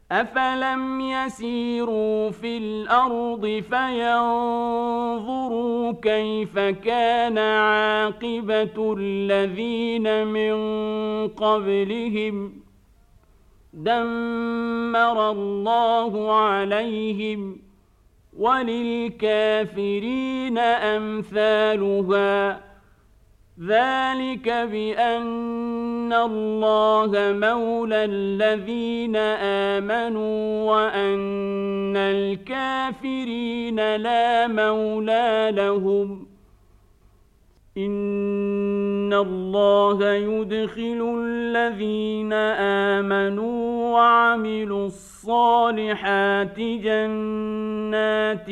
أفلم يسيروا في الأرض فينظروا كيف كان عاقبة الذين من قبلهم دمر الله عليهم وللكافرين أمثالها ذلك بأن الله مولى الذين آمنوا وأن الكافرين لا مولى لهم إن الله يدخل الذين آمنوا وعملوا الصالحات جنات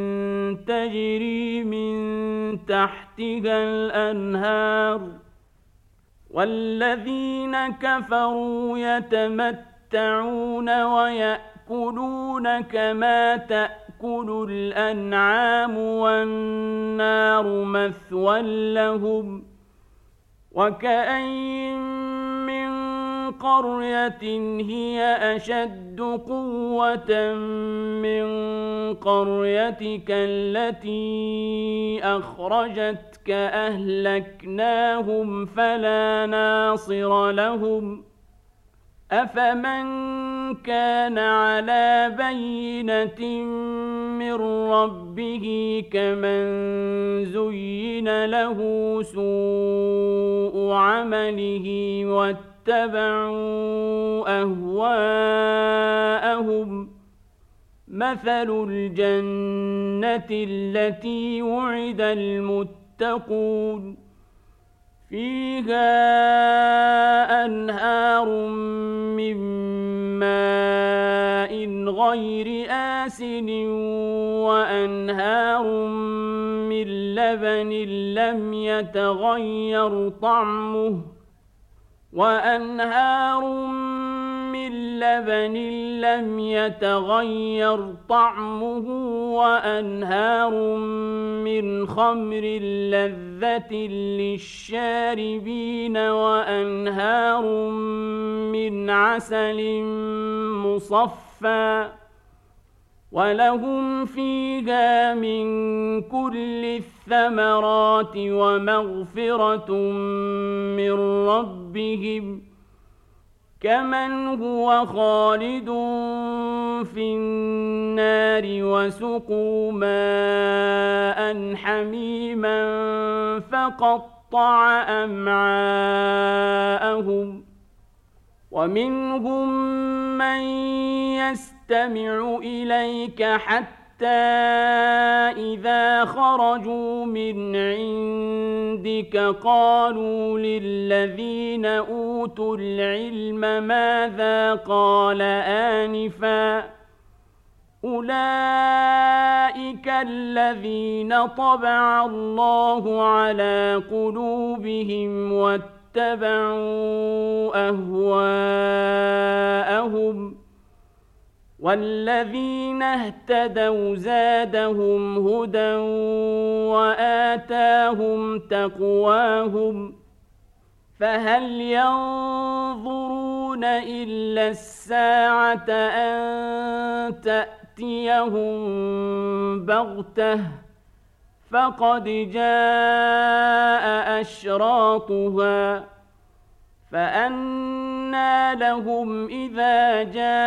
تجري من تحتها الأنهار والذين كفروا يتمتعون ويأكلون كما تأكل الأنعام والنار مثوى لهم وكأين من قرية هي أشد قوة من قريتك التي أخرجتك أهلكناهم فلا ناصر لهم أفمن كان على بينة من ربه كمن زين له سوء عمله واتبعوا أهواءهم مثل الجنة التي وعد المتقون فيها أنهار من ماء غير آسن وأنهار من لبن لم يتغير طعمه وأنهار من خمر لذة للشاربين وأنهار من عسل مصفى ولهم فيها من كل الثمرات ومغفرة من ربهم كمن هو خالد في النار وسقوا ماء حميما فقطع أمعاءهم ومنهم من يستمع إليك حتى إذا خرجوا من عندك قالوا للذين أوتوا العلم ماذا قال آنفا أولئك الذين طبع الله على قلوبهم واتبعوا أهواءهم والذين اهتدوا زادهم هدى وآتاهم تقواهم فهل ينظرون إلا الساعة أن تأتيهم بغتة فقد جاء أشراطها فأنى لهم إذا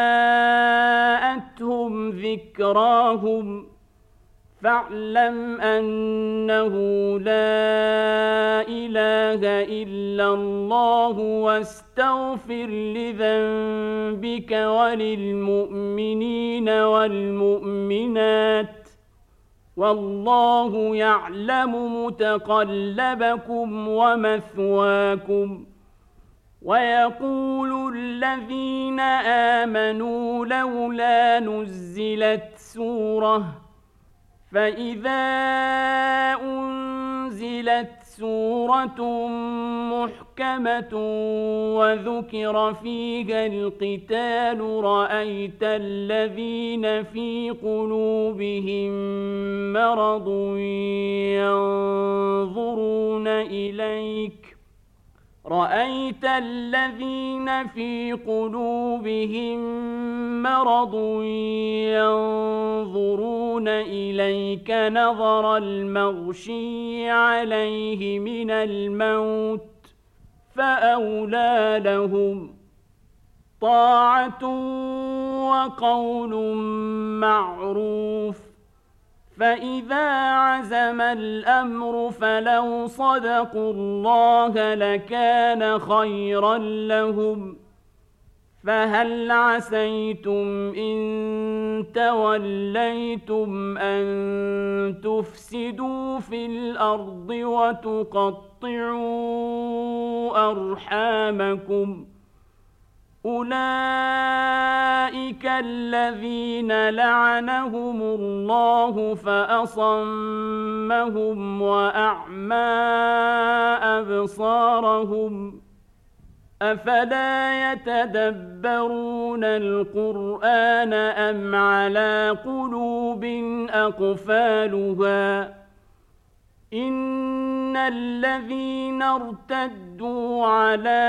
جاءتهم ذكراهم فاعلم أنه لا إله إلا الله واستغفر لذنبك وللمؤمنين والمؤمنات والله يعلم متقلبكم ومثواكم ويقول الذين آمنوا لولا نزلت سورة فإذا أنزلت سورة محكمة وذكر فيها القتال رأيت الذين في قلوبهم مرض رأيت الذين في قلوبهم مرض ينظرون إليك نظر المغشي عليه من الموت فأولى لهم طاعة وقول معروف فإذا عزم الأمر فلو صدقوا الله لكان خيرا لهم فهل عسيتم إن توليتم أن تفسدوا في الأرض وتقطعوا أرحامكم أولئك الذين لعنهم الله فأصمهم وأعمى أبصارهم أفلا يتدبرون القرآن أم على قلوب أقفالها إن الذين ارتدوا على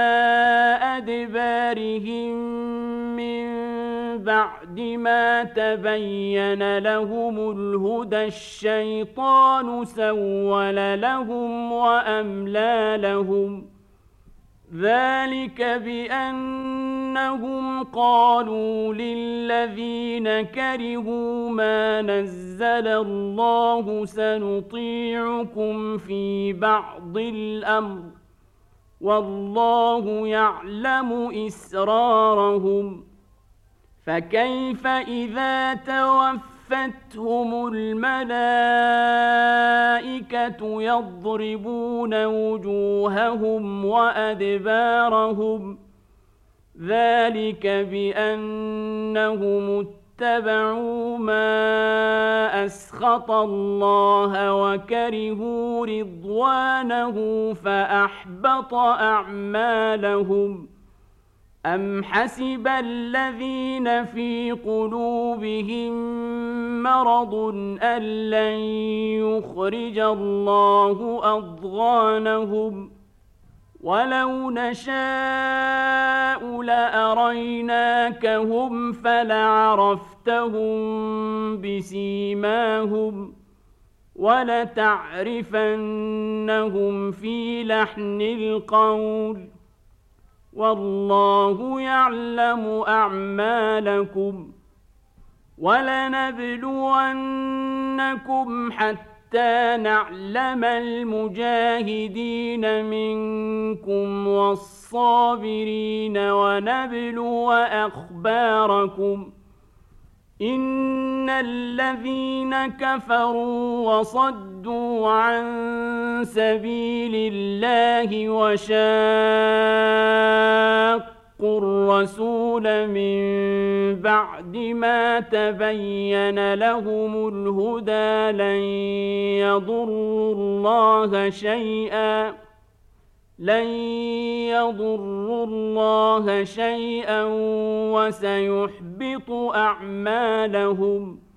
أدبارهم من بعد ما تبين لهم الهدى الشيطان سول لهم وأملى لهم ذلك بأنهم قالوا للذين كرهوا ما نزل الله سنطيعكم في بعض الأمر والله يعلم إسرارهم فكيف إذا توفتهم الملائكة يضربون وجوههم وأدبارهم ذلك بأنهم اتبعوا ما أسخط الله وكرهوا رضوانه فأحبط أعمالهم أم حسب الذين في قلوبهم مرض أن لن يخرج الله أضغانهم ولو نشاء لأريناكهم فلعرفتهم بسيماهم ولتعرفنهم في لحن القول والله يعلم أعمالكم ولنبلونكم حتى نعلم المجاهدين منكم والصابرين ونبلو أخباركم إن الذين كفروا وصدوا عن سبيل الله وشاقوا الرسول من بعد ما تبين لهم الهدى لن يضروا الله شيئا وسيحبط أعمالهم